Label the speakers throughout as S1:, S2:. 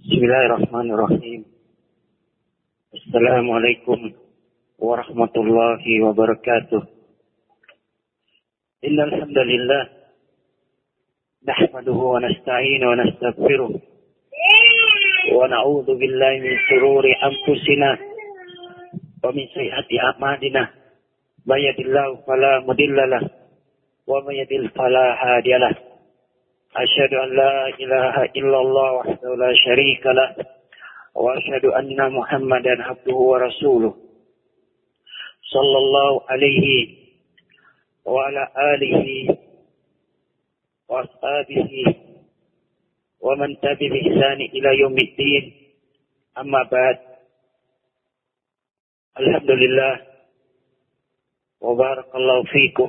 S1: Bismillahirrahmanirrahim. Assalamualaikum warahmatullahi wabarakatuh. Innal hamdalillah nahmaduhu wa nasta'inuhu wa nastaghfiruh wa na'udzu billahi min shururi anfusina wa min sayyiati a'malina. May yahdihillahu fala mudilla lahu wa may yudlil fala hadiya lahu. Asyhadu an la ilaha illallah wahdahu la syarika lah wa asyhadu anna Muhammadan abduhu wa rasuluh sallallahu alaihi wa ala alihi wa ashabihi wa man tabi'a bi ihsani ila yaumiddin. Amma ba'd. Alhamdulillah wa barakallahu fikum.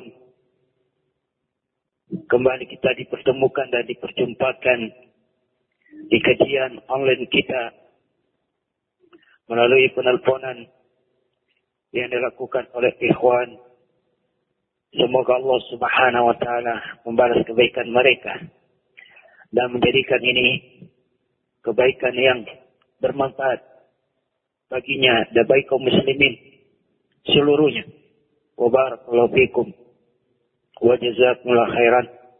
S1: Kembali kita dipertemukan dan diperjumpakan di kajian online kita melalui penelponan yang dilakukan oleh ikhwan. Semoga Allah Subhanahu wa taala membalas kebaikan mereka dan menjadikan ini kebaikan yang bermanfaat baginya dan bagi kaum muslimin seluruhnya. Wa barakallahu fikum wa jazakumullah khairan.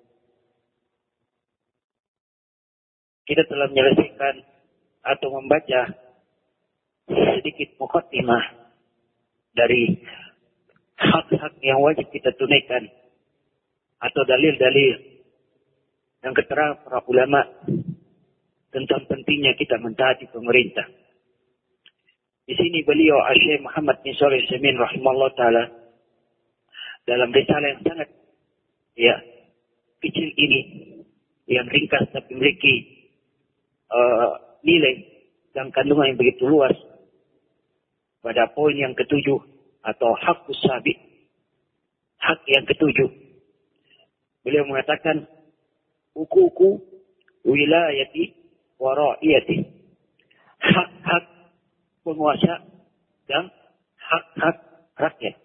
S1: Kita telah menyelesaikan atau membaca sedikit muqaddimah dari hak-hak yang wajib kita tunaikan atau dalil-dalil yang keterangan para ulama tentang pentingnya kita mentaati pemerintah. Di sini beliau Syekh Muhammad bin Shalih Al-Utsaimin rahimahullah taala dalam risalah yang sangat kecil ini, yang ringkas tapi memiliki nilai dan kandungan yang begitu luas, pada poin yang ketujuh atau haqqus sabit, hak yang ketujuh, beliau mengatakan hukuku wilayati wa ra'iyati, hak-hak penguasa dan hak-hak rakyat.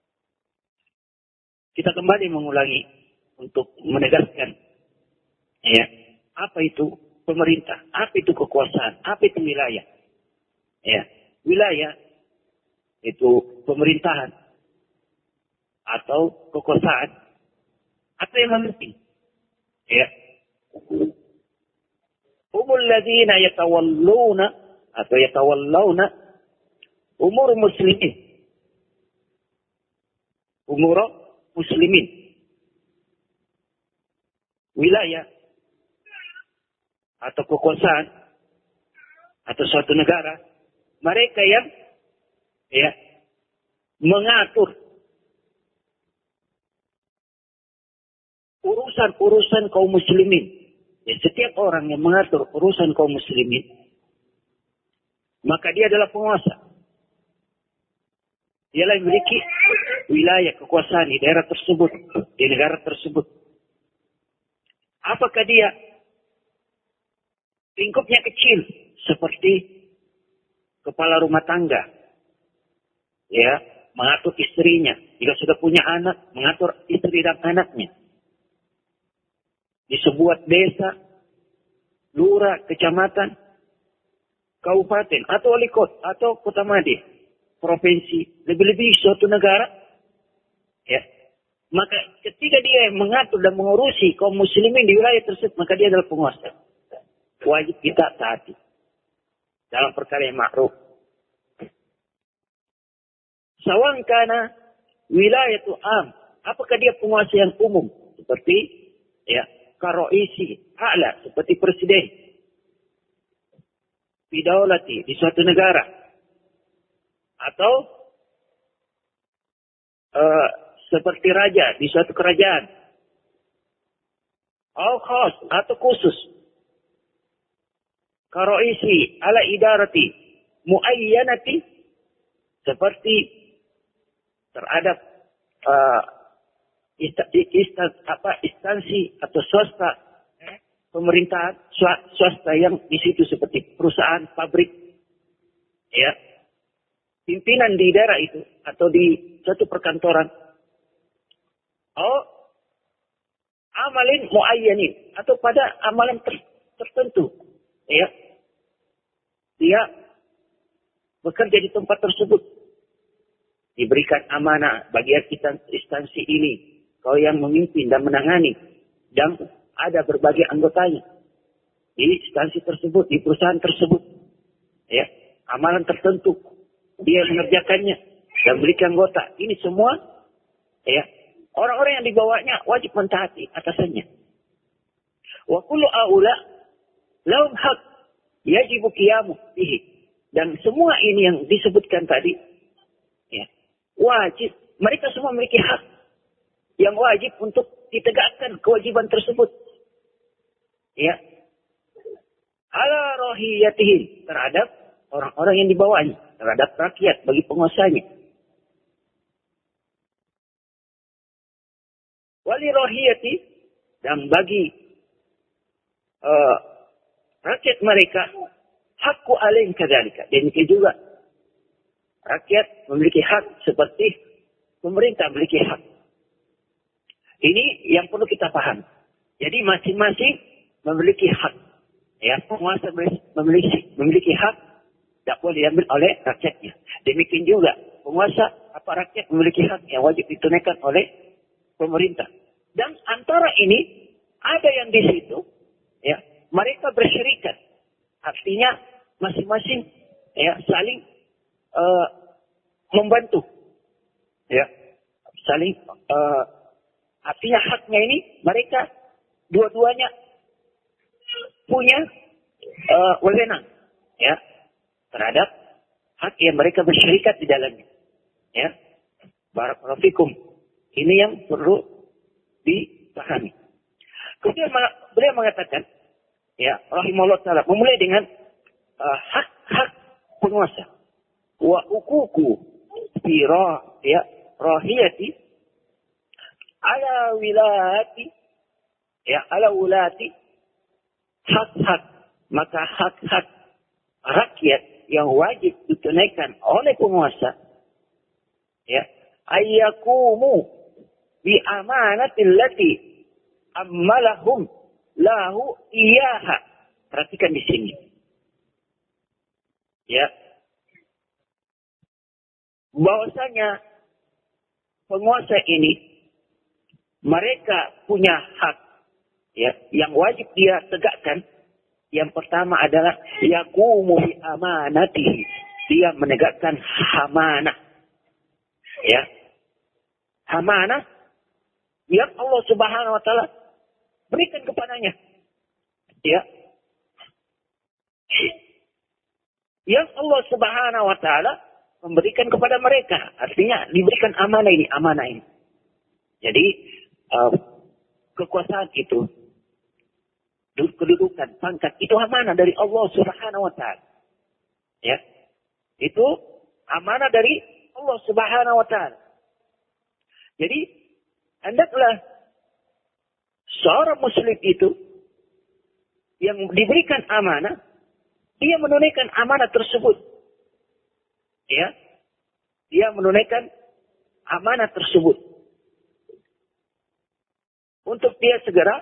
S1: Kita kembali mengulangi untuk menegaskan apa itu pemerintah, apa itu kekuasaan, apa itu wilayah. Wilayah itu pemerintahan atau kekuasaan atau yang penting. Umul ladzina yatawalluna atau yatawallawna umur muslimin. Umur muslimin. Wilayah atau kekuasaan atau suatu negara, mereka yang mengatur urusan-urusan kaum muslimin. Setiap orang yang mengatur urusan kaum muslimin, maka dia adalah penguasa. Dialah yang memiliki wilayah kekuasaan di daerah tersebut, di negara tersebut. Apakah dia lingkupnya kecil seperti kepala rumah tangga, mengatur istrinya, jika sudah punya anak, mengatur istri dan anaknya. Di sebuah desa, lurah, kecamatan, kabupaten, atau wali kota, atau kota madya, provinsi, lebih-lebih suatu negara, maka ketika dia mengatur dan mengurusi kaum muslimin di wilayah tersebut, maka dia adalah penguasa. Wajib kita taati dalam perkara yang ma'ruf. Sawan kana wilayatu am, apakah dia penguasa yang umum seperti karoisi a'la, seperti presiden, bidawlati di suatu negara, atau seperti raja di suatu kerajaan, khas atau khusus, karoisi ala idarati muayyanati, seperti terhadap instansi atau swasta, pemerintahan swasta yang di situ seperti perusahaan, pabrik, pimpinan di daerah itu atau di suatu perkantoran. Amalin muayyanin, atau pada amalan tertentu, dia bekerja di tempat tersebut. Diberikan amanah bagian instansi ini. Kau yang memimpin dan menangani. Dan ada berbagai anggotanya. Di instansi tersebut, di perusahaan tersebut. Ya, amalan tertentu. Dia mengerjakannya. Dan berikan anggota. Ini semua. Ya, orang-orang yang dibawanya wajib mentaati atasannya. Wa kullu aula lahum haq yajibu qiyamu bihi. Dan semua ini yang disebutkan tadi, ya, wajib. Mereka semua memiliki hak yang wajib untuk ditegakkan kewajiban tersebut. Ya, ala rahiyatihim, terhadap orang-orang yang dibawanya, terhadap rakyat, bagi penguasanya. Wali rahiyati, dan bagi rakyat mereka, hakku alaihim kadzalika. Demikian juga rakyat memiliki hak seperti pemerintah memiliki hak. Ini yang perlu kita paham. Jadi masing-masing memiliki hak. Ya, penguasa memiliki hak, tidak boleh diambil oleh rakyatnya. Demikian juga penguasa rakyat memiliki hak yang wajib ditunaikan oleh pemerintah. Dan antara ini ada yang di situ, ya, mereka bersyirikat. Artinya masing-masing, ya, saling membantu, ya, saling artinya haknya ini mereka dua-duanya punya wewenang, ya, terhadap hak yang mereka bersyirikat di dalamnya, ya. Barakallahu fikum. Ini yang perlu dipahami. Kemudian beliau mengatakan, ya, rahimahullah ta'ala, memulai dengan hak-hak penguasa. Wa ukuku fi rahiyati ala wilati, ya, ala wulati, hak-hak, maka hak-hak rakyat yang wajib ditunaikan oleh penguasa, ya, ayyakumu bi amanatil lati ammalahum lahu iyaha. Perhatikan di sini. Ya. Bahwasanya penguasa ini mereka punya hak, ya, yang wajib dia tegakkan. Yang pertama adalah yaqumu bi amanatihi. Dia menegakkan amanah. Ya. Amanah yang Allah Subhanahu wa taala berikan kepadanya. Ya. Yang Allah Subhanahu wa taala memberikan kepada mereka. Artinya diberikan amanah ini. Jadi kekuasaan itu, kedudukan, pangkat itu amanah dari Allah Subhanahu wa taala. Ya. Itu amanah dari Allah Subhanahu wa taala. Jadi hendaklah seorang muslim itu yang diberikan amanah, dia menunaikan amanah tersebut. Ya. Dia menunaikan amanah tersebut. Untuk dia segera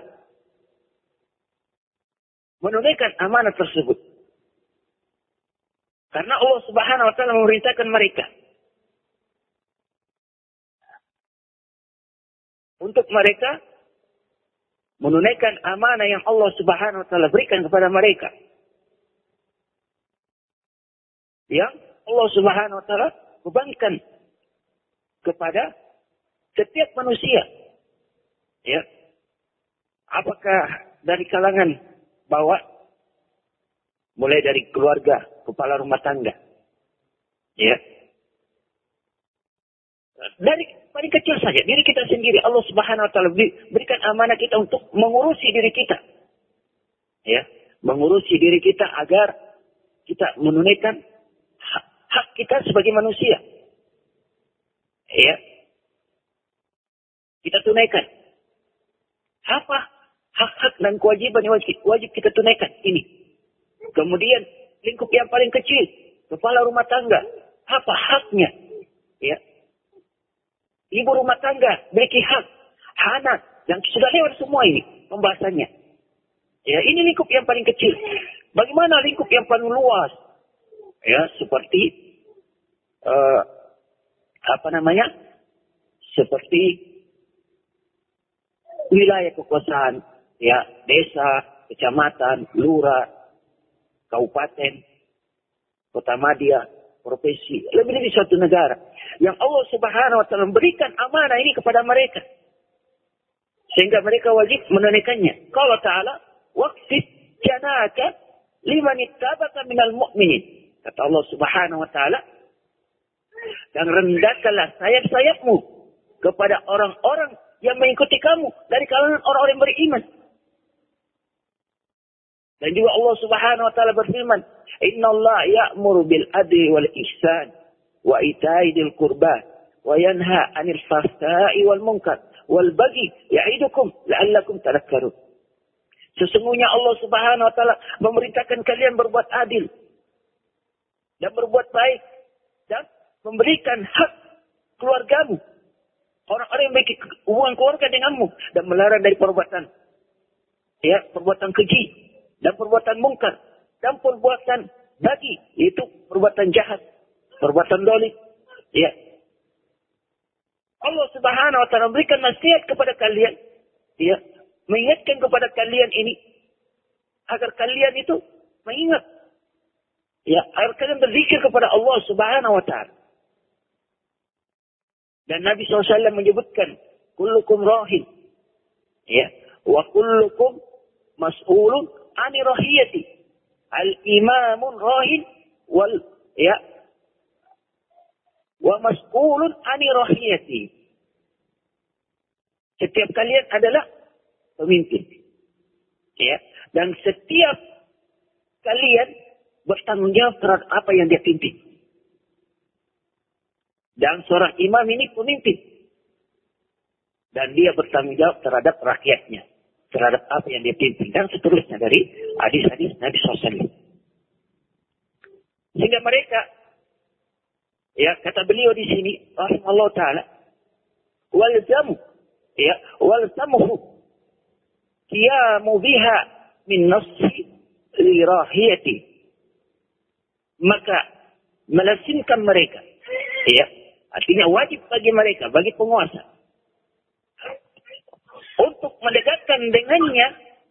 S1: menunaikan amanah tersebut. Karena Allah Subhanahu wa taala memerintahkan mereka untuk mereka menunaikan amanah yang Allah Subhanahu wa taala berikan kepada mereka. Yang Allah Subhanahu wa taala bebankan kepada setiap manusia. Ya. Apakah dari kalangan bawah, mulai dari keluarga, kepala rumah tangga. Ya. Dari paling kecil saja, diri kita sendiri, Allah Subhanahu wa taala berikan amanah kita untuk mengurusi diri kita. Ya, mengurusi diri kita agar kita menunaikan hak kita sebagai manusia. Ya. Kita tunaikan. Apa hak-hak dan kewajiban yang wajib kita tunaikan ini. Kemudian lingkup yang paling kecil, kepala rumah tangga, apa haknya? Ya. Ibu rumah tangga memiliki hak, anak, yang sudah lewat semua ini pembahasannya. Ya, ini lingkup yang paling kecil. Bagaimana lingkup yang paling luas? Ya, seperti seperti wilayah kekuasaan, ya, desa, kecamatan, lurah, kabupaten, kota madya, provinsi, lebih dari suatu negara yang Allah Subhanahu wa taala memberikan amanah ini kepada mereka sehingga mereka wajib menunaikannya. Qala ta'ala, waqfid janaka liman ittabaka minal mu'minin. Kata Allah Subhanahu wa taala, dan rendahkanlah sayap-sayapmu kepada orang-orang yang mengikuti kamu dari kalangan orang-orang yang beriman. Dan juga Allah Subhanahu wa taala berfirman, "Innallaha ya'muru bil adli wal ihsan wa ita'i dzil qurba wa yanha 'anil fahsya'i wal munkar wal baghi ya'idukum la'allakum tadhakkarun." Sesungguhnya Allah Subhanahu wa taala memerintahkan kalian berbuat adil dan berbuat baik dan memberikan hak keluargamu, orang-orang yang memiliki hubungan keluarga denganmu, dan melarang dari perbuatan keji dan perbuatan mungkar dan perbuatan bagi, yaitu perbuatan jahat, perbuatan dolim. Ya. Allah Subhanahu wa taala memberikan nasihat kepada kalian, ya, mengingatkan kepada kalian ini agar kalian itu mengingat, ya, agar kalian berzikir kepada Allah Subhanahu wa taala. Dan Nabi SAW menyebutkan, kullukum rahin, ya, wa kullukum mas'ulun ani rahiyati. Al-imamun rahin wa mas'ulun ani rahiyati. Setiap kalian adalah pemimpin. Ya, dan setiap kalian bertanggung jawab terhadap apa yang dia pimpin. Dan seorang imam ini pemimpin. Dan dia bertanggung jawab terhadap rakyatnya. Terhadap apa yang dia pimpin. Dan seterusnya dari hadis-hadis Nabi SAW. Sehingga mereka, ya, kata beliau di sini, rahimahullah ta'ala, walzamuhu qiyamu biha min nafsi lirahiyati. Maka melazimkan mereka, ya, artinya wajib bagi mereka, bagi penguasa, untuk menegakkan dengannya,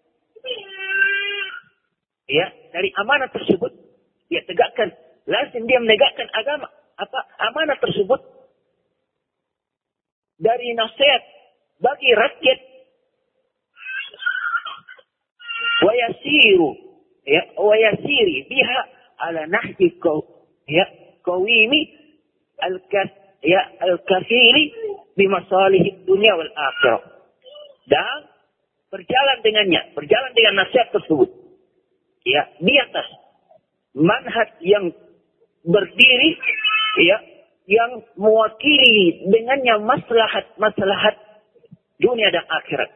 S1: ya, dari amanah tersebut, dia tegakkan, lazim dia menegakkan amanah tersebut dari nasihat bagi rakyat, wa yasiri biha ala nahji qawimi al-kathiri bimasalih dunia wal akhirah. Dan berjalan dengan nasihat tersebut, ya, di atas manhaj yang berdiri, ya, yang mewakili dengannya maslahat dunia dan akhirat.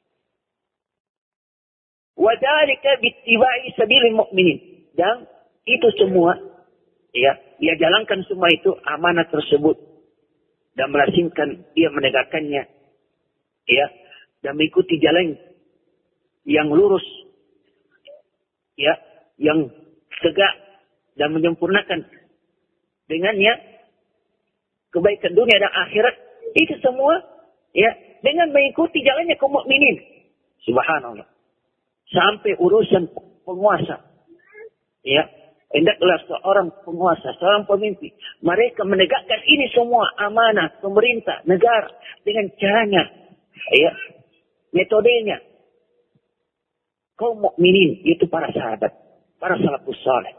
S1: Wa dzalika bittiba'i sabilil mu'minin. Dan itu semua, ya, dia jalankan semua itu amanah tersebut dan melazimkan dia menegakkannya, ya, dan mengikuti jalan yang lurus, ya, yang tegak, dan menyempurnakan dengannya kebaikan dunia dan akhirat. Itu semua, ya, dengan mengikuti jalannya kaum mukminin. Subhanallah. Sampai urusan penguasa, ya, hendaklah seorang penguasa, seorang pemimpin, mereka menegakkan ini semua amanah pemerintah negara dengan caranya, ya, metodenya. Kaum mukminin itu para sahabat, para salafus saleh.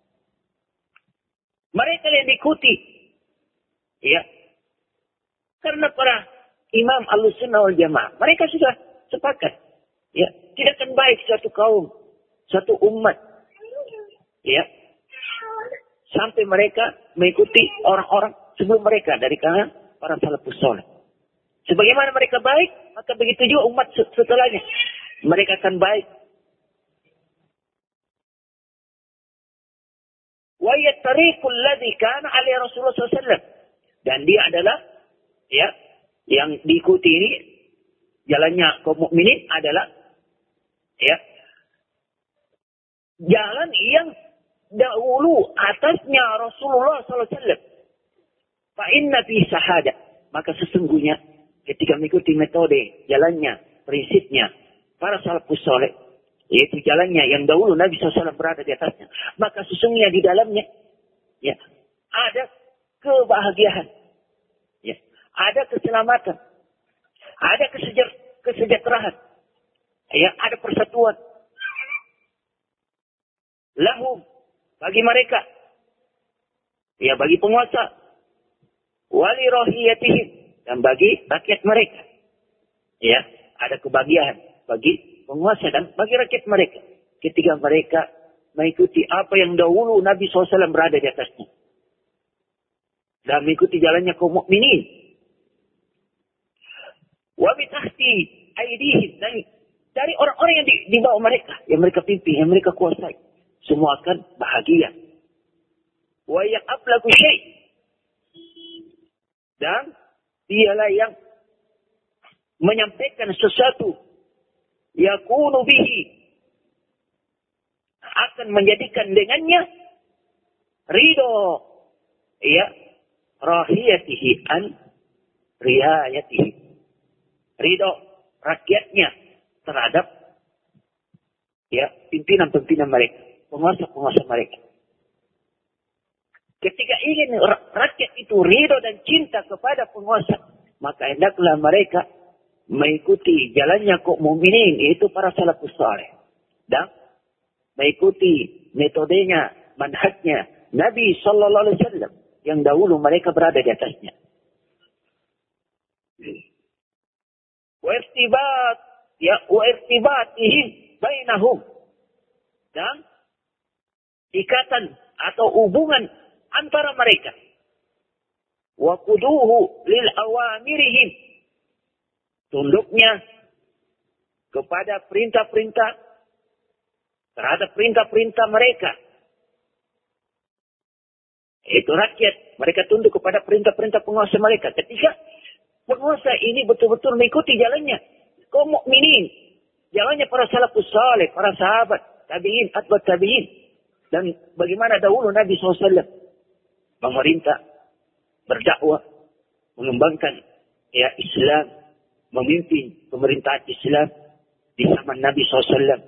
S1: Mereka yang diikuti, ya, karena para imam Ahlussunnah wal Jamaah, mereka sudah sepakat, ya, tidak akan baik satu kaum, satu umat, ya, sampai mereka mengikuti orang-orang sebelum mereka dari kalangan para salafus saleh. Sebagaimana mereka baik, maka begitu juga umat setelahnya, mereka akan baik. Wa yattariqul ladzi kana alaihi Rasulullah SAW. Dan dia adalah, ya, yang diikuti ini, jalannya kaum mukminin adalah, ya, jalan yang dahulu atasnya Rasulullah SAW. Fa inna fi sahada. Maka sesungguhnya ketika mengikuti metode, jalannya, prinsipnya para salafus saleh, yaitu jalannya yang dahulu Nabi SAW berada di atasnya, maka sesungguhnya di dalamnya ya ada kebahagiaan, ya, ada keselamatan, ada kesejahteraan, ya, ada persatuan. Lahum, bagi mereka, ya, bagi penguasa, wali rahiyatihim, dan bagi rakyat mereka, ya, ada kebahagiaan bagi penguasa dan bagi rakyat mereka ketika mereka mengikuti apa yang dahulu Nabi SAW berada di atasnya dan mengikuti jalannya kaum mukminin. Wa bi tahti aidihim, dan dari orang-orang yang di bawah mereka, yang mereka pimpin, yang mereka kuasai, semua akan bahagia. Wa yaqablaku syai', dan dialah yang menyampaikan sesuatu yakunu bihi, akan menjadikan dengannya ridho, ya, rahiyatihi an riayatihi, ridho rakyatnya terhadap, ya, pimpinan-pimpinan mereka, penguasa-penguasa mereka. Ketika ingin rakyat itu ridho dan cinta kepada penguasa, maka hendaklah mereka mengikuti jalannya kaum mukminin, yaitu para salafus saleh, dan mengikuti metodenya, manhajnya Nabi sallallahu alaihi wasallam yang dahulu mereka berada di atasnya. Wa irtibatihim bainahum, dan ikatan atau hubungan antara mereka. Wa quduhu lil awamirihim, tunduknya kepada perintah-perintah, terhadap perintah-perintah mereka. Itu rakyat, mereka tunduk kepada perintah-perintah penguasa mereka. Ketika penguasa ini betul-betul mengikuti jalannya kaum mukminin, jalannya para salafus saleh, para sahabat, tabi'in, atba'ut tabi'in, dan bagaimana dahulu Nabi SAW memerintah, berdakwah, mengembangkan, ya, Islam, memimpin pemerintahan Islam di zaman Nabi SAW.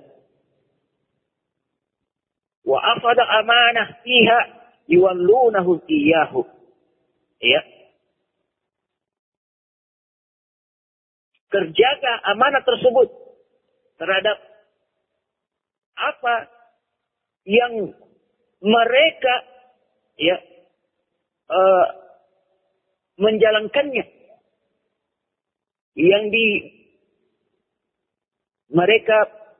S1: Wa afada amanah fiha yuwallunahu iyyahu, ya, terjaga amanah tersebut terhadap apa yang mereka, ya, menjalankannya, yang mereka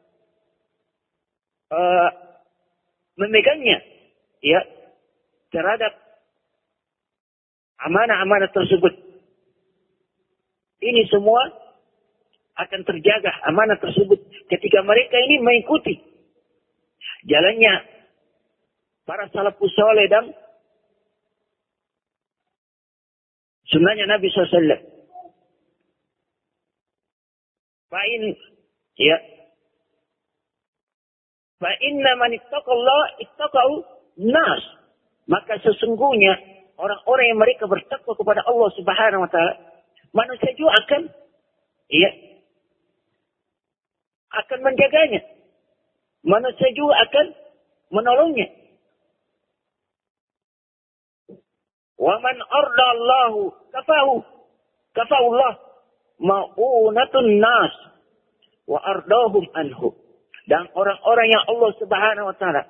S1: memegangnya, ya, terhadap amanah-amanah tersebut. Ini semua akan terjaga amanah tersebut ketika mereka ini mengikuti jalannya para salafus saleh dan sunnahnya Nabi SAW. Ya, fa inna man ittaqallah ittaqau nas, maka sesungguhnya orang-orang yang mereka bertakwa kepada Allah Subhanahu wa taala, manusia juga akan, ya, akan menjaganya. Manusia juga akan menolongnya. Wa man ardallahu kafahu Allah ma'unatun nas wa ardahum anhu. Dan orang-orang yang Allah Subhanahu wa taala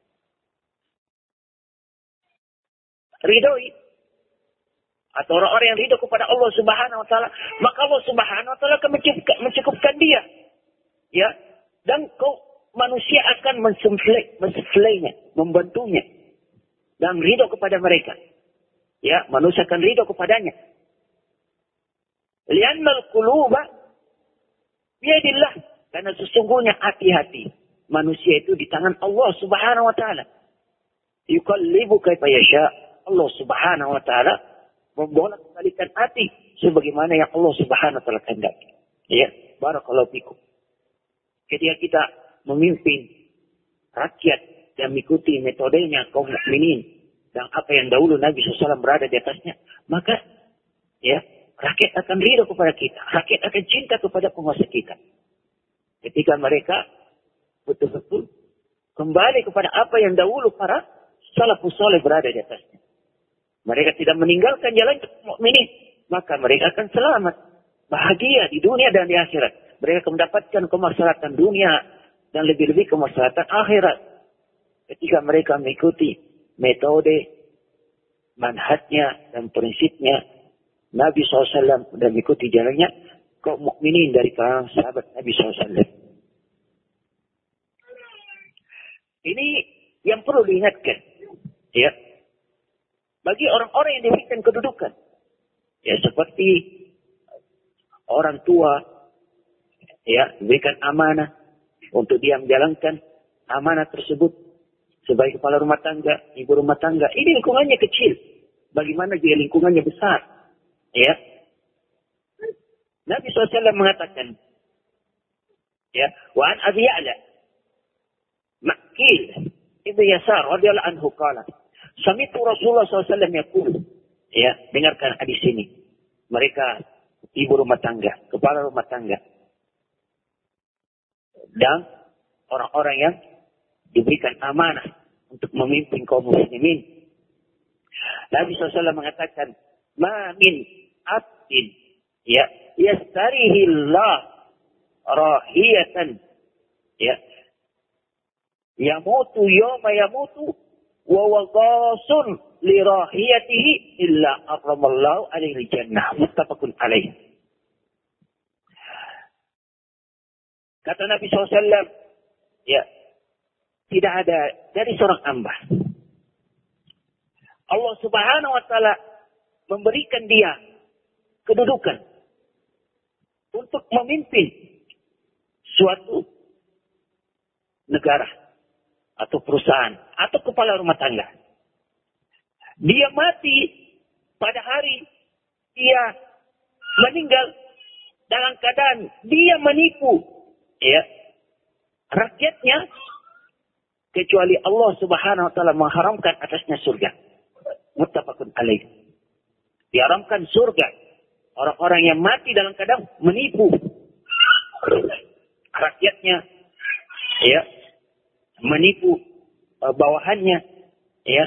S1: ridhoi, atau orang-orang yang ridho kepada Allah Subhanahu wa taala, maka Allah Subhanahu wa taala akan mencukupkan dia, ya, dan manusia akan mensuplainya, membantunya dan ridho kepada mereka, ya, manusia akan ridho kepadanya. Li'annal quluba biyadillah, karena sesungguhnya hati-hati manusia itu di tangan Allah Subhanahu wa taala. Yuqallibu kaifa yasha. Allah Subhanahu wa taala membolak-balikan hati sebagaimana yang Allah Subhanahu wa taala kehendaki. Ya, barakallahu fikum. Ketika kita memimpin rakyat dan mengikuti metodenya kaum mukminin dan apa yang dahulu Nabi SAW berada di atasnya, maka ya rakyat akan ridho kepada kita, rakyat akan cinta kepada penguasa kita. Ketika mereka betul-betul kembali kepada apa yang dahulu para salafus saleh berada di atasnya. Mereka tidak meninggalkan jalan mukminin, maka mereka akan selamat, bahagia di dunia dan di akhirat. Mereka akan mendapatkan kemaslahatan dunia dan lebih-lebih kemaslahatan akhirat. Ketika mereka mengikuti metode, manhajnya dan prinsipnya Nabi SAW dan mengikuti jalannya kaum mukminin dari kalangan sahabat Nabi SAW. Ini yang perlu diingatkan, ya, bagi orang-orang yang diberikan kedudukan, ya, seperti orang tua, ya, diberikan amanah untuk dia menjalankan amanah tersebut sebagai kepala rumah tangga, ibu rumah tangga. Ini lingkungannya kecil, bagaimana dia lingkungannya besar, ya. Nabi SAW mengatakan, ya, wa an Abi Ya'la Makil Ibnu Yasar radhiyallahu anhu qala sami'tu Rasulullah SAW yaqul, ya, dengarkan hadis ini. Mereka ibu rumah tangga, kepala rumah tangga, dan orang-orang yang diberikan amanah untuk memimpin kaum muslimin. Nabi SAW mengatakan, ma min abdin, ya, yastarihillah rahiyatan, ya, yamutu yawma yamutu wa wadasun li rahiyatihi illa arramallahu alaihi jannah. Muttafaqun alaih. Kata Nabi SAW, ya, tidak ada dari seorang hamba Allah Subhanahu wa taala memberikan dia kedudukan untuk memimpin suatu negara atau perusahaan atau kepala rumah tangga. Dia mati pada hari dia meninggal dalam keadaan dia menipu, ya, rakyatnya, kecuali Allah Subhanahu wa taala mengharamkan atasnya surga. Muttafaqun alaih. Diharamkan surga orang-orang yang mati dalam keadaan menipu rakyatnya, ya, menipu bawahannya, ya.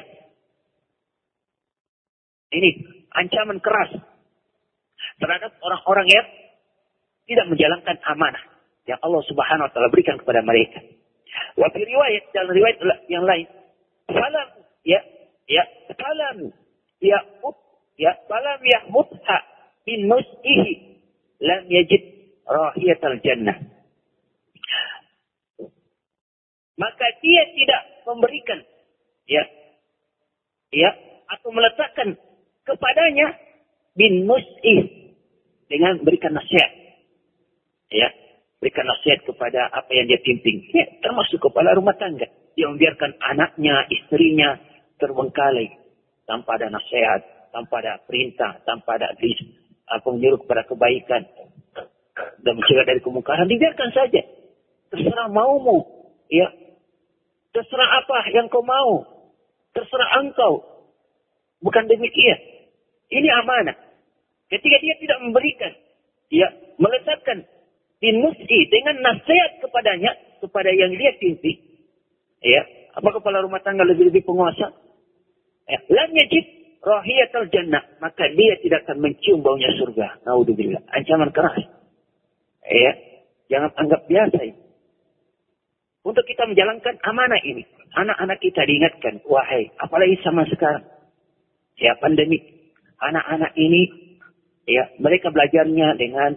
S1: Ini ancaman keras terhadap orang-orang yang tidak menjalankan amanah yang Allah Subhanahu wa taala berikan kepada mereka. Wa fi riwayat, dalam riwayat yang lain, falam, ya, falam yahmutha bin nus'ihi lam yajid rahiyatal jannah. Maka dia tidak memberikan, ya, atau meletakkan kepadanya bin nus'ih, dengan berikan nasihat, ya, berikan nasihat kepada apa yang dia pimpin, ya, termasuk kepala rumah tangga. Dia membiarkan anaknya, istrinya terbengkalai tanpa ada nasihat, tanpa ada perintah, tanpa ada menyuruh kepada kebaikan dan mencegah dari kemungkaran. Dibiarkan saja, terserah maumu, ya, terserah apa yang kau mau, terserah engkau. Bukan demikian. Ini amanah. Ketika dia tidak memberikan, ya, meletakkan dinusi dengan nasihat kepadanya, kepada yang dia pimpin, ya, apa kepala rumah tangga lebih-lebih penguasa, ya, lam yajid rahiyatal jannah, maka dia tidak akan mencium baunya surga. Naudzubillah. Ancaman keras. Ya, jangan anggap biasa ini. Untuk kita menjalankan amanah ini, anak-anak kita diingatkan, wahai, apalagi sama sekarang, ya, pandemi, anak-anak ini, ya, mereka belajarnya dengan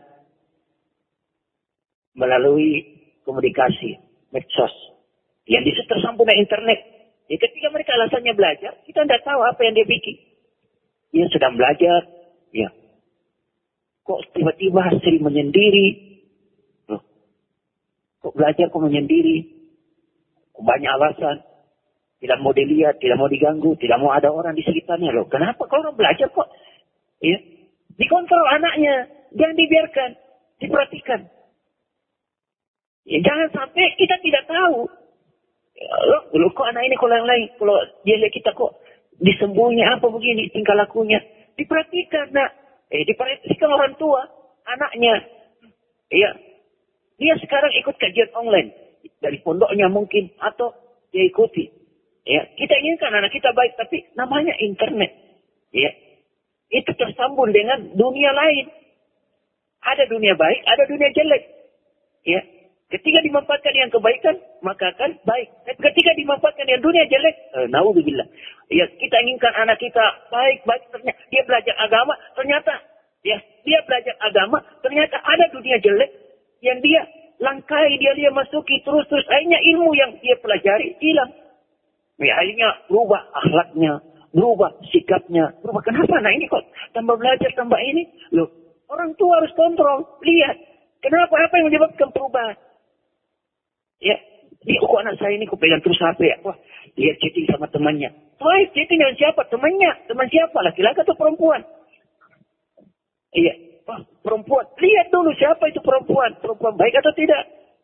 S1: melalui komunikasi, medsos, yang disitu tersambung dengan internet. Ya, ketika mereka alasannya belajar, kita tidak tahu apa yang dia bikin. Dia sedang belajar, ya, kok tiba-tiba sering menyendiri, kok belajar kok menyendiri, banyak alasan, tidak mau dilihat, tidak mau diganggu, tidak mau ada orang di sekitarnya. Loh, kenapa kalau orang belajar kok, ya, dikontrol anaknya, jangan dibiarkan, diperhatikan. Ya, jangan sampai kita tidak tahu Loh, kok anak ini kalau yang lain, kalau dia lihat kita kok disembunyi apa begini tingkah lakunya. Diperhatikan, nak. Diperhatikan orang tua, anaknya. Iya. Dia sekarang ikut kajian online. Dari pondoknya mungkin. Atau dia ikuti. Ya. Kita inginkan anak kita baik. Tapi namanya internet. Ya. Itu tersambung dengan dunia lain. Ada dunia baik, ada dunia jelek. Ya. Ketika dimanfaatkan yang kebaikan, maka akan baik. Dan ketika dimanfaatkan yang dunia jelek, naudzubillah. Ya, kita inginkan anak kita baik-baik, ternyata dia belajar agama, ternyata ya, dia belajar agama, ternyata ada dunia jelek yang dia langkai, dia masuki terus akhirnya ilmu yang dia pelajari hilang. Ya, akhirnya berubah akhlaknya, berubah sikapnya, berubah. Kenapa? Nah ini kok tambah belajar, tambah ini. Loh, orang tua harus kontrol, lihat. Kenapa? Apa yang menyebabkan perubahan? Ya, kok anak saya ini kok pegang terus HP ya? Wah, dia chatting sama temannya. Baik, chatting dengan siapa? Temannya. Teman siapa? Laki-laki atau perempuan? Iya. Wah, perempuan. Lihat dulu siapa itu perempuan. Perempuan baik atau tidak?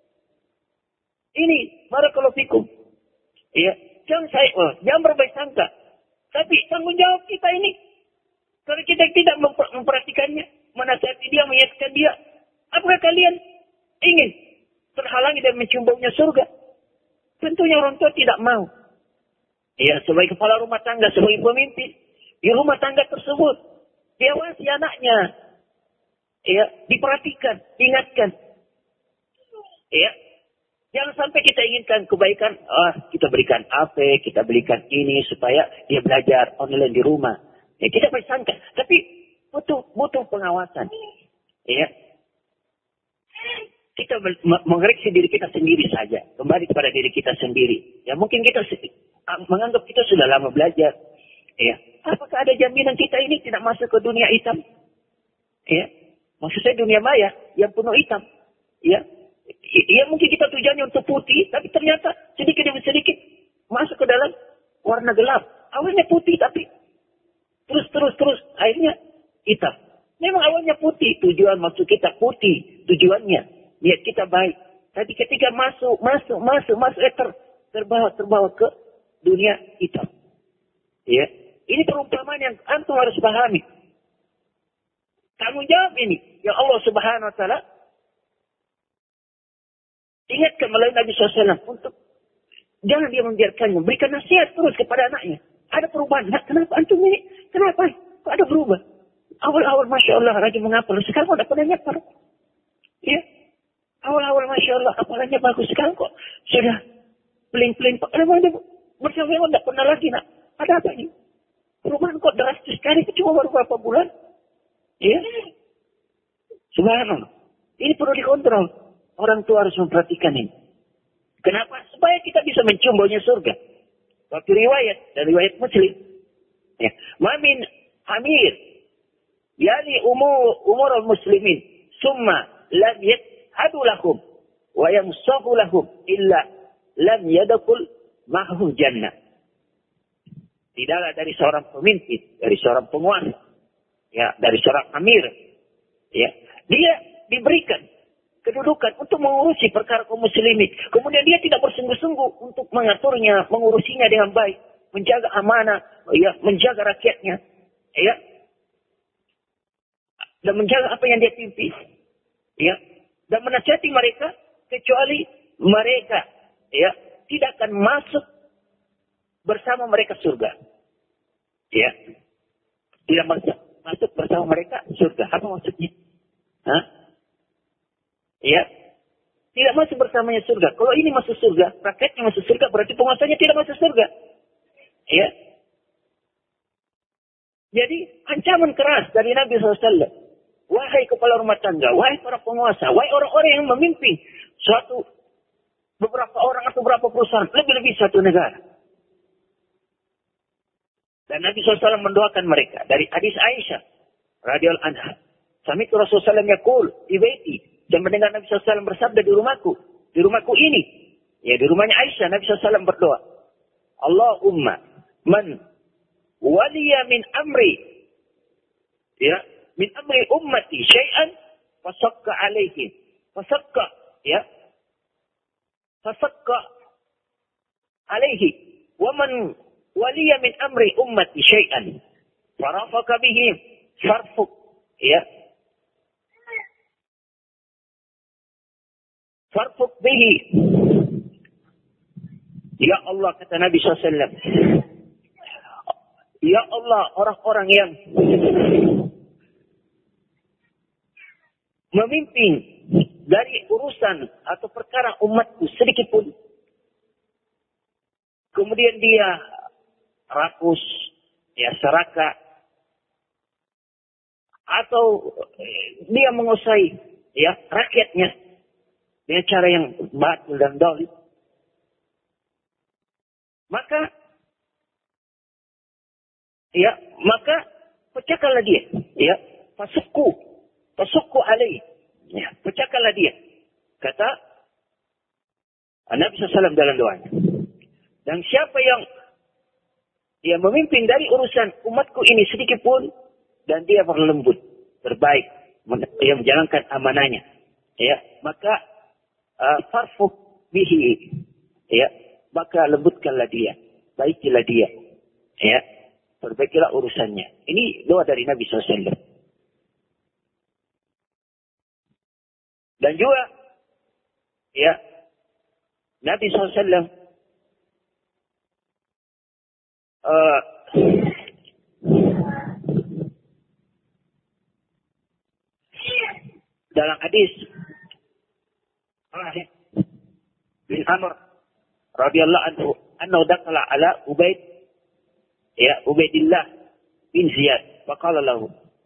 S1: Ini, barakallahu fikum. Iya. Jangan berbaik sangka. Tapi tanggung jawab kita ini. Kalau kita tidak memperhatikannya, menasihati dia, mengingatkan dia, apakah kalian ingin terhalangi dan mencium baunya surga? Tentunya orang tua tidak mau. Ya, sebagai kepala rumah tangga, sebagai pemimpin di rumah tangga tersebut, diawasi anaknya. Ya, diperhatikan, diingatkan. Ya, jangan sampai kita inginkan kebaikan, kita berikan HP, kita berikan ini supaya dia belajar online di rumah. Ya, kita bersangka, tapi butuh pengawasan. Ya. Kita mengoreksi diri kita sendiri saja. Kembali kepada diri kita sendiri. Ya mungkin kita menganggap kita sudah lama belajar. Ya. Apakah ada jaminan kita ini tidak masuk ke dunia hitam? Ya. Maksud saya dunia maya yang penuh hitam. Ya. Ya mungkin kita tujuannya untuk putih. Tapi ternyata sedikit demi sedikit masuk ke dalam warna gelap. Awalnya putih tapi terus. Akhirnya hitam. Memang awalnya putih. Tujuan maksud kita putih. Tujuannya. Niat kita baik. Tapi ketika masuk, terbawa ke dunia hitam. Ya. Ini perumpamaan yang antum harus pahami. Tanggung jawab ini. Yang Allah Subhanahu Wa Taala ingatkan melalui Nabi SAW untuk jangan dia membiarkannya. Berikan nasihat terus kepada anaknya. Ada perubahan. Nah, kenapa antum ini? Kenapa? Kok ada berubah? Awal-awal Masya Allah rajin menghafal. Sekarang kok tidak pernah nyapar. Ya. Awal-awal Masya Allah apalagi bagus. Sekarang kok sudah peling-peling. Bersama tidak pernah lagi nak. Ada apa ini? Perubahan kok drastis sekali. Cuma baru beberapa bulan. Ya. Subhanallah. Ini perlu dikontrol. Orang tua harus memperhatikan ini. Kenapa? Supaya kita bisa mencium baunya surga. Waktu riwayat. Dari riwayat Muslim. Ya. Mamin hamir. Yani umur muslimin. Summa lam yashhadu lahum. Wa yamsahu lahum. Illa lam yadakul mahum jannah. Tidaklah dari seorang pemimpin. Dari seorang penguasa. Ya. Dari seorang amir. Ya. Dia diberikan kedudukan untuk mengurusi perkara kaum muslimin. Kemudian dia tidak bersungguh-sungguh untuk mengaturnya, mengurusinya dengan baik, menjaga amanah, ya, menjaga rakyatnya, ya, dan menjaga apa yang dia pimpin, ya, dan menasihati mereka kecuali mereka, ya, tidak akan masuk bersama mereka surga, ya, tidak masuk bersama mereka surga. Apa maksudnya? Hah? Ya, tidak masuk bersamanya surga. Kalau ini masuk surga, rakyatnya masuk surga, berarti penguasanya tidak masuk surga. Ya. Jadi ancaman keras dari Nabi SAW. Wahai kepala rumah tangga, wahai para penguasa, wahai orang-orang yang memimpin suatu beberapa orang atau beberapa perusahaan, lebih-lebih satu negara. Dan Nabi SAW mendoakan mereka dari hadis Aisyah radhiyallahu anha. Sami'tu Rasulullah yaqul fi baiti. Dan mendengar Nabi SAW bersabda di rumahku ini. Ya, di rumahnya Aisyah, Nabi SAW berdoa. Allahumma man waliya min amri. Ya, min amri ummati syai'an fasakka alaihim. Fasakka, ya. Fasakka alaihi wa man waliya min amri ummati syai'an farafaka bihi farfuk ya farfuk bihi. Ya Allah, kata Nabi SAW, ya Allah, orang-orang yang memimpin dari urusan atau perkara umatku sedikit pun, kemudian dia rakus, ya serakah, atau dia menguasai ya rakyatnya dengan cara yang batil dan zalim, maka pecahkanlah dia, ya fasukku alaih, ya pecahkanlah dia, kata Nabi SAW dalam doanya. Dan siapa yang dia memimpin dari urusan umatku ini sedikit pun, dan dia berlembut, berbaik, yang menjalankan amanahnya, ya maka farfuk bihi, ya maka lembutkanlah dia, baikilah dia, ya perbaikilah urusannya. Ini doa dari Nabi SAW. Dan juga ya Nabi SAW dalam hadis bin Amr radhiyallahu anhu dakhala ala Ubaidillah bin Ziyad faqala lahu,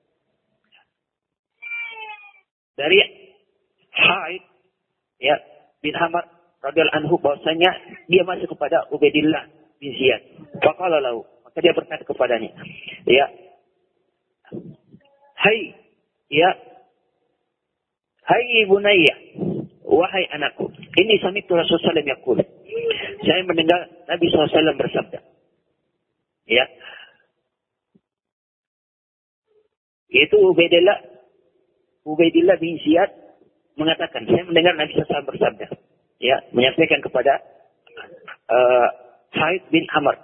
S1: dari Haid ya bin Amr radhiyallahu anhu bahwasanya dia masuk kepada Ubaidillah bin Ziyad. Faqala lahu, maka dia berkata kepadanya, ya hai bunayya, wahai anakku, ini sami'tu Rasulullah sallallahu alaihi wasallam yaqul, saya mendengar Nabi SAW bersabda, ya yaitu Ubaidillah bin Ziyad mengatakan, saya mendengar Nabi SAW bersabda, ya menyampaikan kepada Haid bin Amr,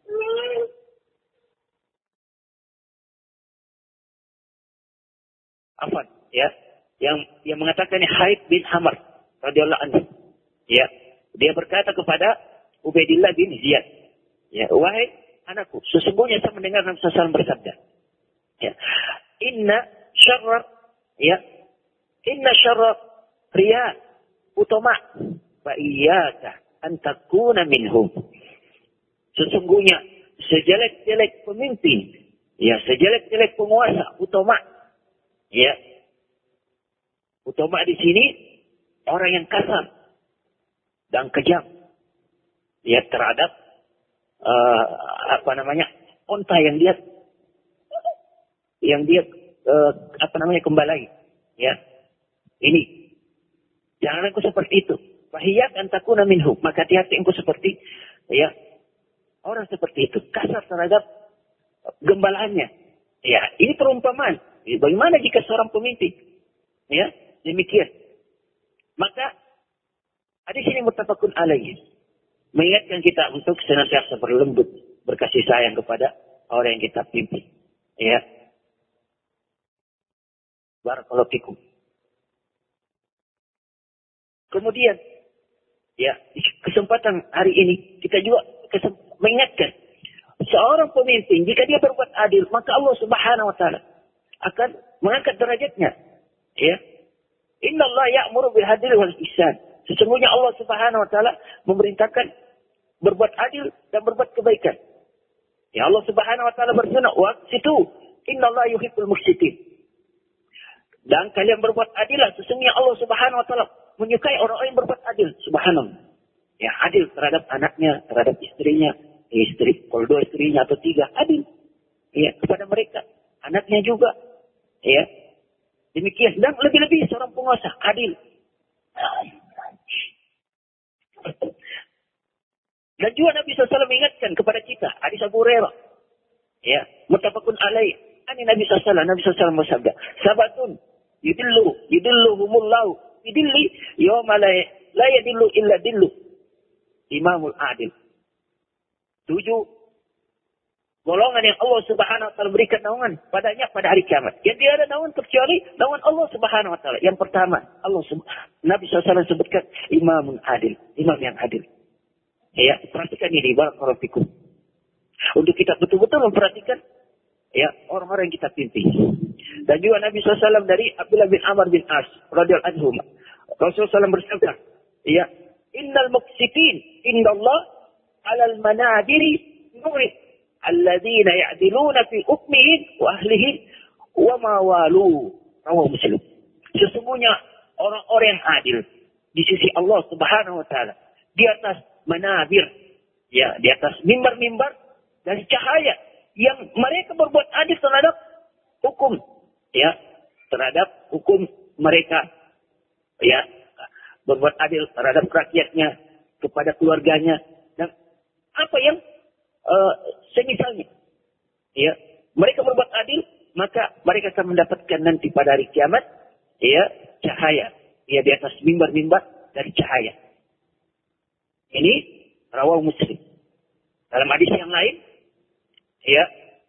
S1: ya yang mengatakan Haid bin Amr radhiyallahu anhu, ya dia berkata kepada Ubaidillah bin Ziyad, ya wahai anakku, sesungguhnya saya mendengar Nabi SAW bersabda, ya inna syarra riya utama wa iyyaka an takuna minhum. Sesungguhnya sejelek-jelek pemimpin, ya sejelek-jelek penguasa, utama, ya utama di sini orang yang kasar dan kejam, ya terhadap onta yang dia kembalai, ya ini jangan engkau seperti itu. Fahiyyak an takuna minhum, maka hati-hati engkau seperti ya orang seperti itu, kasar terhadap gembalaannya. Ya ini perumpamaan. Bagaimana jika seorang pemimpin ya demikian? Maka hadis ini muttafaqun alaihi, mengingatkan kita untuk senantiasa berlembut, berkasih sayang kepada orang yang kita pimpin. Ya. Barakallahu fikum. Kemudian, ya, kesempatan hari ini kita juga mengingatkan seorang pemimpin jika dia berbuat adil, maka Allah Subhanahu wa taala akan mengangkat derajatnya. Ya. Innallaha ya'muru bil adli wal ihsan. Sesungguhnya Allah Subhanahu wa taala memerintahkan berbuat adil dan berbuat kebaikan. Ya Allah Subhanahu wa taala berfirman, "Waqsitu, innallaha yuhibbul muqsitin." Dan kalian berbuat adillah, sesungguhnya Allah Subhanahu wa taala menyukai orang-orang yang berbuat adil. Subhanallah. Ya, adil terhadap anaknya, terhadap istrinya, istri, kalau 2 istrinya atau 3, adil. Ya, kepada mereka, anaknya juga. Ya. Demikian, dan lebih-lebih seorang penguasa adil. Dan juga Nabi SAW mengingatkan kepada kita, hadis Abu Hurairah, ya, muttafaqun alaih, ani Nabi SAW bersabda, sabatun yudilluhumullahu bidilli yawma la yadillu illa dillu imamul adil. 7 golongan yang Allah Subhanahu wa taala berikan naungan padanya pada hari kiamat. Yang tidak ada naungan kecuali naungan Allah Subhanahu wa taala. Yang pertama, Nabi SAW sebutkan imamun adil, imam yang adil. Ya, perhatikan ini barakallahu fikum. Untuk kita betul-betul memperhatikan ya orang-orang yang kita pimpin. Dan juga Nabi SAW dari Abdullah bin Amr bin As radhiyallahu anhu. Rasulullah SAW bersabda, ya, innal muqsitin indallah 'alal manabiri nuri alladzina ya'diluna fi hukmihim wa ahlihi wa ma walu. Rawahu Muslim. Sesungguhnya orang-orang yang adil di sisi Allah Subhanahu wa taala di atas manabir, ya, di atas mimbar-mimbar dari cahaya yang mereka berbuat adil terhadap hukum, ya, terhadap hukum mereka, ya, berbuat adil terhadap rakyatnya, kepada keluarganya, dan apa yang semisalnya, ya, mereka berbuat adil, maka mereka akan mendapatkan nanti pada hari kiamat, ya, cahaya, ya, di atas mimbar-mimbar dari cahaya. Ini rawahu Muslim. Dalam hadis yang lain, ya,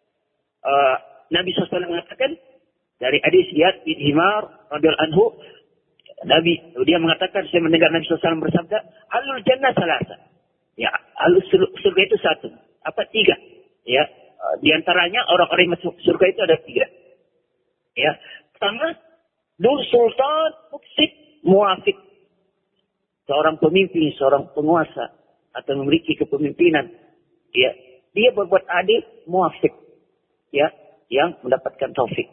S1: Nabi SAW mengatakan dari hadis Iyad bin Himar radhiyallahu anhu, dia mengatakan, saya mendengar Nabi SAW bersabda, alul jannah salasa. Ya, alul surga itu 1. Apa 3? Ya, di antaranya orang-orang yang masuk surga itu ada 3. Ya, pertama, dul sultan muksid muafik. Seorang pemimpin, seorang penguasa atau memiliki kepemimpinan, ya, dia berbuat adil muafik, ya, yang mendapatkan taufik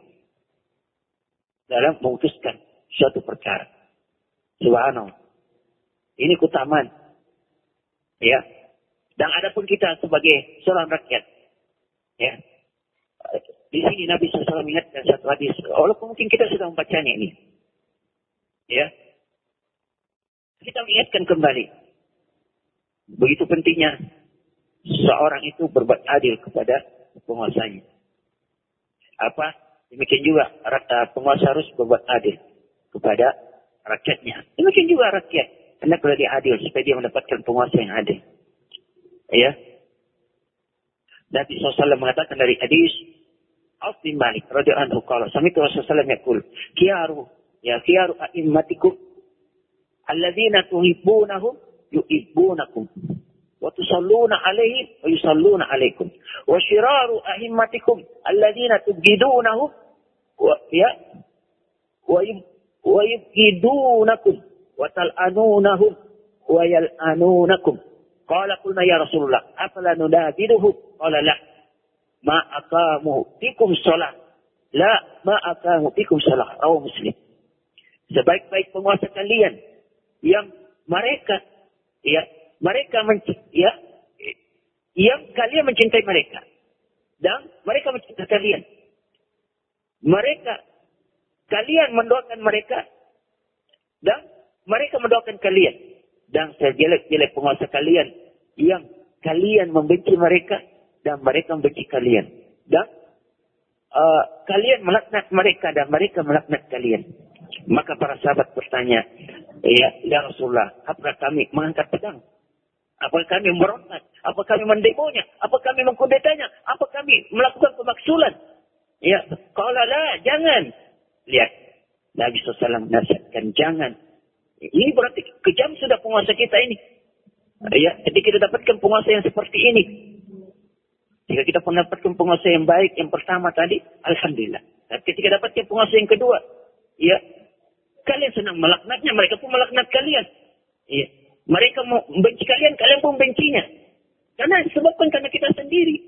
S1: dalam memutuskan suatu perkara. Subhanallah. Ini keutamaan. Ya. Dan adapun kita sebagai seorang rakyat, ya. Di sini Nabi SAW mengingatkan satu hadis. Walaupun mungkin kita sudah membacanya ini. Ya. Kita mengingatkan kembali. Begitu pentingnya seorang itu berbuat adil kepada penguasanya. Apa? Demikian juga penguasa harus berbuat adil kepada rakyatnya. Demikian juga rakyat. Karena kalau dia adil, supaya dia mendapatkan penguasa yang adil. Ya. Nabi SAW mengatakan dari hadis Auf bin Malik radhiyallahu anhu qala sami'tu Rasulullah yaqul khiyaru a'immatikum alladzina tuhibbunahum yuhibbunakum wa tusalluna alaihim wa yusalluna alaikum wa shiraru a'immatikum alladzina tubghidunahum wa yubghidunakum wa tal'anunahum wa yal'anunakum. Qala qulna ya Rasulullah afala nudabiruhu? Qala la ma aqamu fikum shalah. La ma aqamu fikum shalah. Rawahu Muslim. Sebaik-baik penguasa kalian yang mereka yang kalian mencintai mereka dan mereka mencintai kalian. Kalian mendoakan mereka dan mereka mendoakan kalian. Dan sejelek-jelek penguasa kalian yang kalian membenci mereka dan mereka membenci kalian. Dan kalian melaknat mereka dan mereka melaknat kalian. Maka para sahabat bertanya, ya Rasulullah, apakah kami mengangkat pedang? Apakah kami memberontak? Apakah kami mendemonya? Apakah kami mengkudetanya? Apakah kami melakukan pemaksulan? Ya, qala la, jangan. Lihat, Nabi SAW menasihatkan jangan. Ini berarti kejam sudah penguasa kita ini. Ya, jadi kita dapatkan penguasa yang seperti ini. Jika kita mendapatkan penguasa yang baik yang pertama tadi, alhamdulillah. Dan ketika dapatkan penguasa yang kedua, ya, kalian senang melaknatnya, mereka pun melaknat kalian. Ya, mereka mau membenci kalian, kalian pun membencinya. Karena disebabkan karena kita sendiri.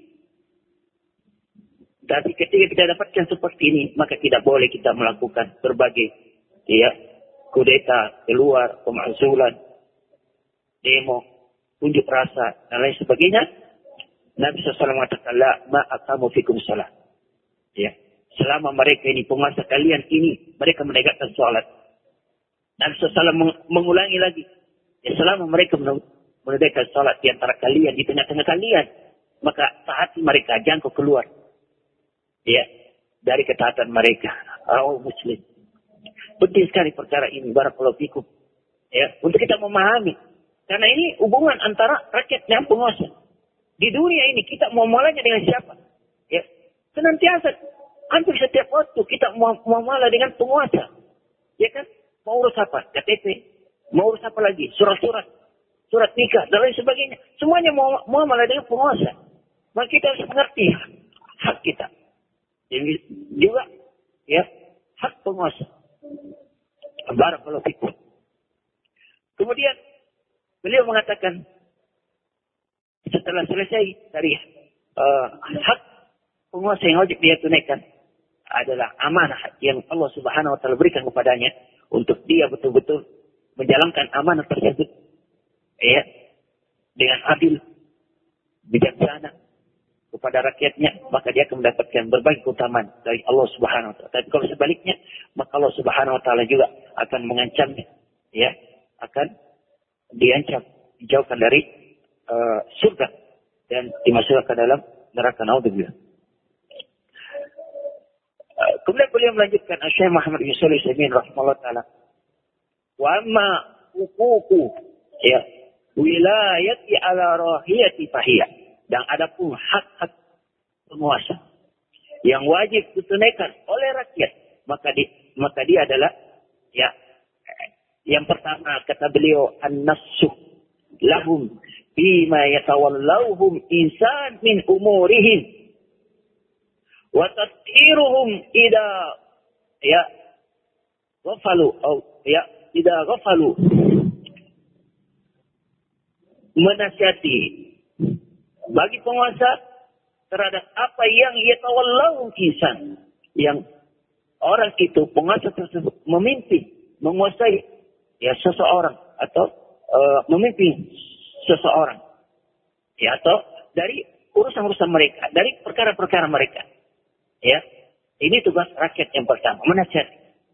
S1: Tapi ketika kita dapatkan seperti ini, maka tidak boleh kita melakukan berbagai, ya, kudeta, keluar, pemakzulan, demo, unjuk rasa, dan lain sebagainya. Nabi SAW mengatakan, la ma'akamu fikum salat. Ya. Selama mereka ini, penguasa kalian ini, mereka menegakkan salat. Nabi SAW mengulangi lagi. Ya, selama mereka menegakkan salat di antara kalian, di tengah-tengah kalian, maka taati mereka, jangan kau keluar. Ya, dari ketaatan mereka. Rawahu Muslim. Penting sekali perkara ini, barakallahu fikum. Ya, untuk kita memahami. Karena ini hubungan antara rakyat dan penguasa. Di dunia ini kita muamalahnya dengan siapa? Ya, senantiasa hampir setiap waktu kita muamalah dengan penguasa. Ya kan? Mau urus apa? KTP. Mau urus apa lagi? Surat-surat. Surat nikah dan lain sebagainya. Semuanya muamalah dengan penguasa. Maka kita harus mengerti hak kita. Jadi juga ya hak penguasa. Barakallahu fikum. Kemudian beliau mengatakan setelah selesai dari hak penguasa yang wajib dia tunaikan adalah amanah yang Allah Subhanahu wa taala berikan kepadanya untuk dia betul-betul menjalankan amanah tersebut ya dengan adil, bijaksana kepada rakyatnya, maka dia akan mendapatkan berbagai keutamaan dari Allah Subhanahu wa taala. Tapi kalau sebaliknya, maka Allah Subhanahu wa taala juga akan mengancamnya, ya, akan diancam, dijauhkan dari surga dan dimasukkan ke dalam neraka. Naudzubillah. Kemudian beliau melanjutkan, Syekh Muhammad bin Shalih Al-Utsaimin rahimahullah taala, wa amma huququ ya wilayati ala rahiyati fahiyah. Dan adapun hak-hak penguasa yang wajib ditunaikan oleh rakyat, maka dia adalah ya yang pertama kata beliau an-nassu lahum bima yatawallahum insan min umurihim wa tadhiruhum ida ya ghafalu atau ya ida ghafalu menasihati bagi penguasa terhadap apa yang yatawallahu insan, yang orang itu penguasa tersebut memimpin, menguasai ya seseorang atau memimpin seseorang ya atau dari urusan-urusan mereka, dari perkara-perkara mereka. Ya. Ini tugas rakyat yang pertama, menasihati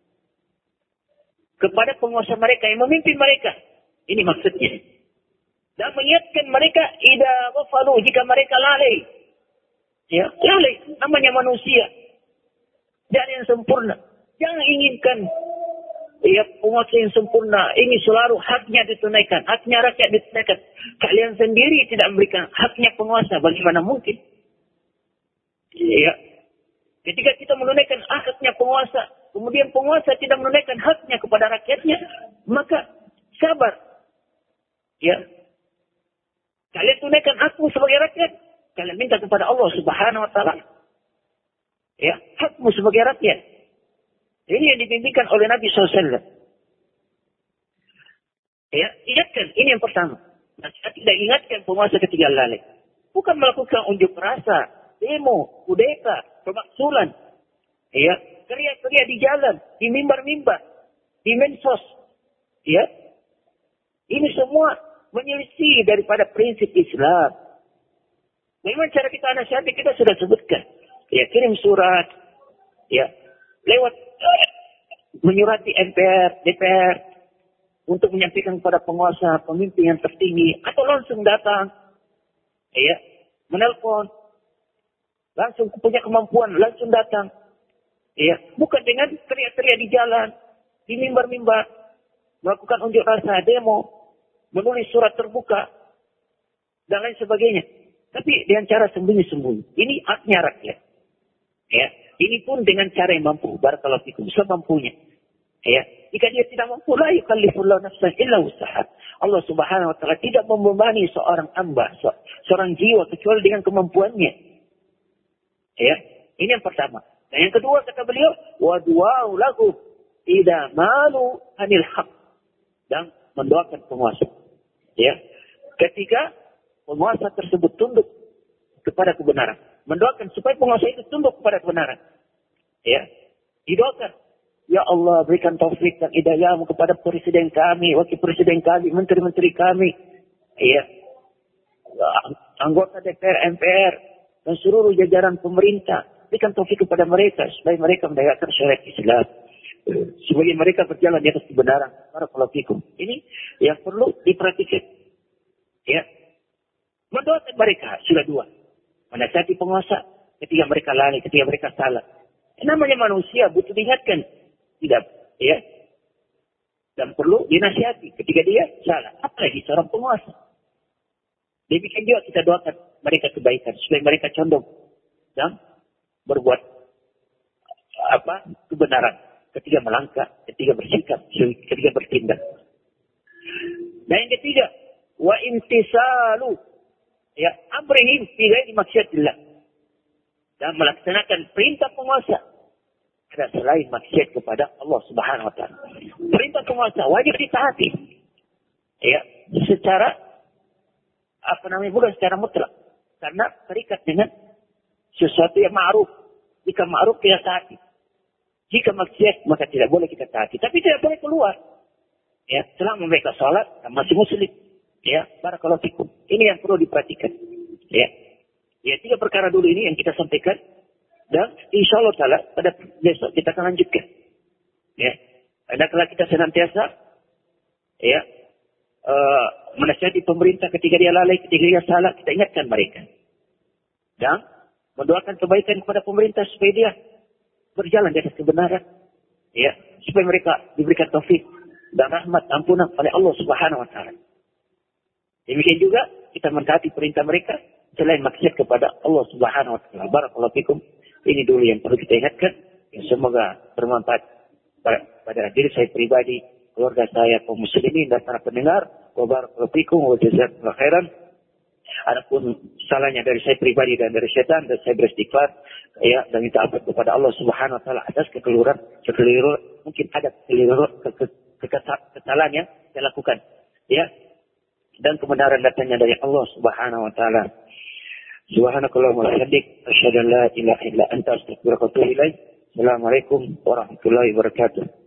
S1: kepada penguasa mereka yang memimpin mereka. Ini maksudnya. Dan mengingatkan mereka idza ghafalu, jika mereka lalai. Ya, lalai namanya manusia. Dan yang sempurna. Jangan inginkan ya penguasa yang sempurna, ini selalu haknya ditunaikan, haknya rakyat ditunaikan. Kalian sendiri tidak memberikan haknya penguasa, bagaimana mungkin? Ya. Ketika kita menunaikan haknya penguasa, kemudian penguasa tidak menunaikan haknya kepada rakyatnya, maka sabar. Ya. Kalian tunaikan aku sebagai rakyat. Kalian minta kepada Allah Subhanahu wa taala. Ya, hakmu sebagai rakyat. Ini yang dibimbingkan oleh Nabi SAW. Ya, ingatkan. Ini yang pertama. Nasihat tidak ingatkan penguasa ketika lalai. Bukan melakukan unjuk rasa, demo, kudeta, pemaksulan. Ya, teriak-teriak di jalan, di mimbar-mimbar, di mensos. Ya, ini semua menyelisih daripada prinsip Islam. Memang cara kita nasihati kita sudah sebutkan. Ya, kirim surat. Ya, lewat menyurati MPR, DPR untuk menyampaikan kepada penguasa, pemimpin yang tertinggi, atau langsung datang. Ya, menelpon. Langsung punya kemampuan, langsung datang. Ya, bukan dengan teriak-teriak di jalan, di mimbar-mimbar, melakukan unjuk rasa, demo, menulis surat terbuka, dan lain sebagainya. Tapi dengan cara sembunyi-sembunyi. Ini haknya rakyat. Ya, ini pun dengan cara yang mampu. Barakallahu fikum, semampunya. Ya, jika dia tidak mampu, la yukallifullahu nafsan illa wus'aha. Allah Subhanahu wa taala tidak membebani seorang hamba, seorang jiwa kecuali dengan kemampuannya. Ya, ini yang pertama. Dan yang kedua kata beliau, wa du'au lahu idza malu anil haq. Dan mendoakan penguasa. Ya, ketika penguasa tersebut tunduk kepada kebenaran, mendoakan supaya penguasa itu tunduk kepada kebenaran. Ya, didoakan. Ya Allah, berikan taufik dan hidayahmu kepada presiden kami, wakil presiden kami, menteri-menteri kami. Ya, anggota DPR, MPR, dan seluruh jajaran pemerintah. Berikan taufik kepada mereka supaya mereka menegakkan syariat Islam. Sebagai mereka berjalan di atas kebenaran. Barakallahu fikum. Ini yang perlu diperhatikan. Ya. Mendoakan mereka sudah dua. Menasihati penguasa ketika mereka lalai, ketika mereka salah. Namanya manusia butuh diingatkan. Tidak, ya. Dan perlu dinasihati ketika dia salah. Apalagi seorang penguasa. Demikian juga kita doakan mereka kebaikan supaya mereka condong dan berbuat kebenaran ketika melangkah, ketika bersikap, ketika bertindak. Dan yang ketiga, wa imtisalu amrihim fi ghairi maksiatillah. Dan melaksanakan perintah penguasa ada selain maksiat kepada Allah Subhanahu wa taala. Perintah penguasa wajib ditaati. Secara bukan secara mutlak. Karena terikat dengan sesuatu yang ma'ruf. Jika ma'ruf kita taati. Jika maksiat maka tidak boleh kita taati. Tapi tidak boleh keluar. Selama mereka salat dan masih muslim. Barakallahu fikum. Ini yang perlu diperhatikan. Tiga perkara dulu ini yang kita sampaikan. Dan insya Allah ta'ala pada besok kita akan lanjutkan. Hendaklah kita senantiasa menasihati pemerintah ketika dia lalai, ketika dia salah, kita ingatkan mereka. Dan mendoakan kebaikan kepada pemerintah supaya dia berjalan di atas kebenaran. Supaya mereka diberikan taufik dan rahmat ampunan oleh Allah Subhanahu wa taala. Demikian juga kita mentaati perintah mereka selain maksiat kepada Allah Subhanahu wa taala. Barakallahu fikum. Ini dulu yang perlu kita ingatkan. Semoga bermanfaat pada diri saya pribadi, keluarga saya, kaum muslimin dan para pendengar. Wa barakallahu fikum wa jazakumullahu khairan. Adapun salahnya dari saya pribadi dan dari syaitan, dan saya beristighfar dan minta ampun kepada Allah Subhanahu wa taala atas kekeliruan, mungkin ada kesalahan yang saya lakukan. Dan kebenaran datangnya dari Allah Subhanahu wa taala. Subhanakallahumma wa bihamdik asyhadu an la ilaha illa anta astaghfiruka wa atubu ilaik. Assalamualaikum warahmatullahi wabarakatuh.